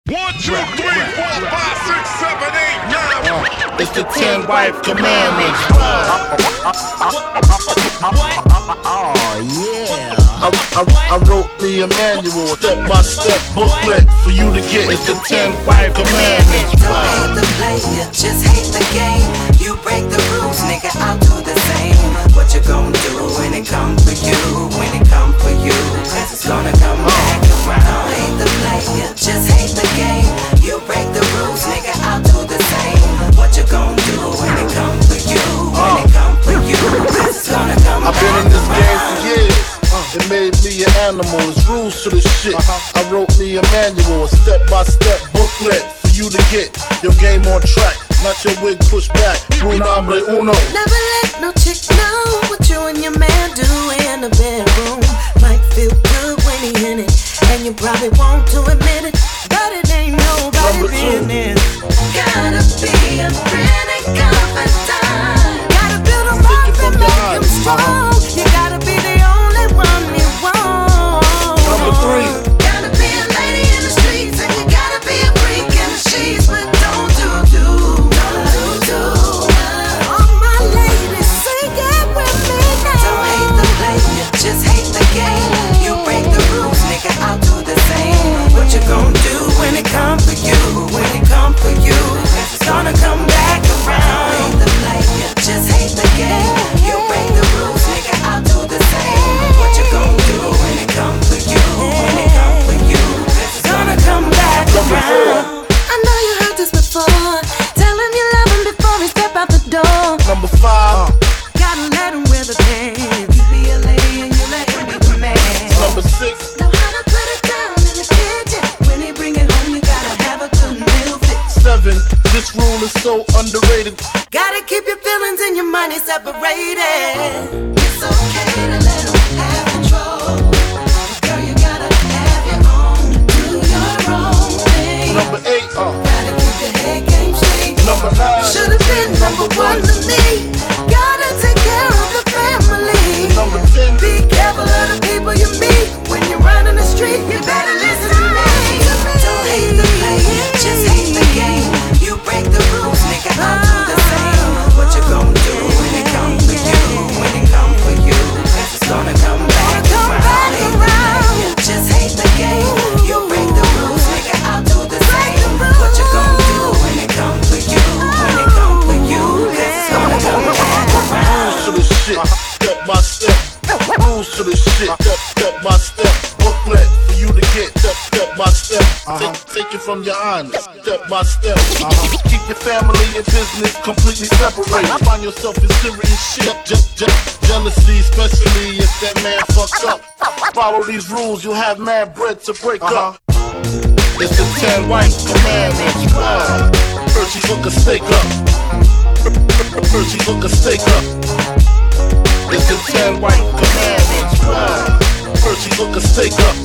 1, 2, 3, 4, 5, 6, 7, 8, 9. It's the 10 wife commandments. Oh yeah. I wrote me a manual, step-by-step booklet for you to get. It's the 10 wife commandments. Don't hate the player, just hate the game. You break the rules, nigga, I'll do the same. What you gonna do when it comes for you? When it comes for you, cause it's gonna come back around. Don't hate the player, just hate the game. You break the rules, nigga, I'll do the same. What you gonna do when it comes for you? When it comes for you, cause it's gonna come back around. I've been in this game for years. It made me an animal, there's rules to this shit. I wrote me a manual, a step-by-step booklet for you to get your game on track, not your wig pushed back. Rule number uno. Never let no chick know what you and your man do in the bedroom. Might feel good when he in it, and you probably want to admit it, but it ain't nobody business. Gotta be a friend and confidant. Gotta build him up and make him strong. You gotta be the only one he wants. Number 3. Gotta be a lady in the streets, and you gotta be a freak in the sheets, but don't do. All my ladies, sing it with me now. Don't hate the player, just hate the game. You break the rules, nigga, I'll do the same. What you gonna do when it comes for you? When it comes for you, it's gonna come back around. Don't hate the player, just hate the game. You break the rules, nigga, I'll do the same. What you gonna do when it comes for you? When it comes for you, it's gonna come back around. I know you heard this before. Tell him you love him before he step out the door. Number 5. Gotta let him wear the pants. You be a lady and you let him be the man. Number 6. Know how to put it down in the kitchen. When he bring it home, you gotta have a good meal fit. 7. This rule is so underrated. Gotta keep your feelings and your money separated. It's okay to let him have control. Girl, you gotta have your own. Do your own thing. Number 8. Gotta keep your head game straight. Number 9. Should've been number 1 to me. Gotta take care of the family. Number 10. Be careful of the people you meet. When you're running the street, you better listen to me. Don't hate the player, just hate the game. You break the rules, nigga, I'll do the same. What you gonna do when it comes for you? When it comes for you, cause it's gonna come back around. Just hate the game. You break the rules, nigga, I'll do the same. What you gonna do when it comes for you? When it comes for you, cause it's gonna come back around. Rules to this shit, step by step. Rules to this shit, step by step. Booklet for you to get, step by step. Take it from your honor, step by step. Keep your family and business completely separated. Find yourself in serious shit, jealousy, especially if that man fucks up. Follow these rules, you'll have mad bread to break up. It's the 10 wife commandments. First you hook a steak up. First you hook a steak up. It's the 10 wife commandments. First you hook a steak up.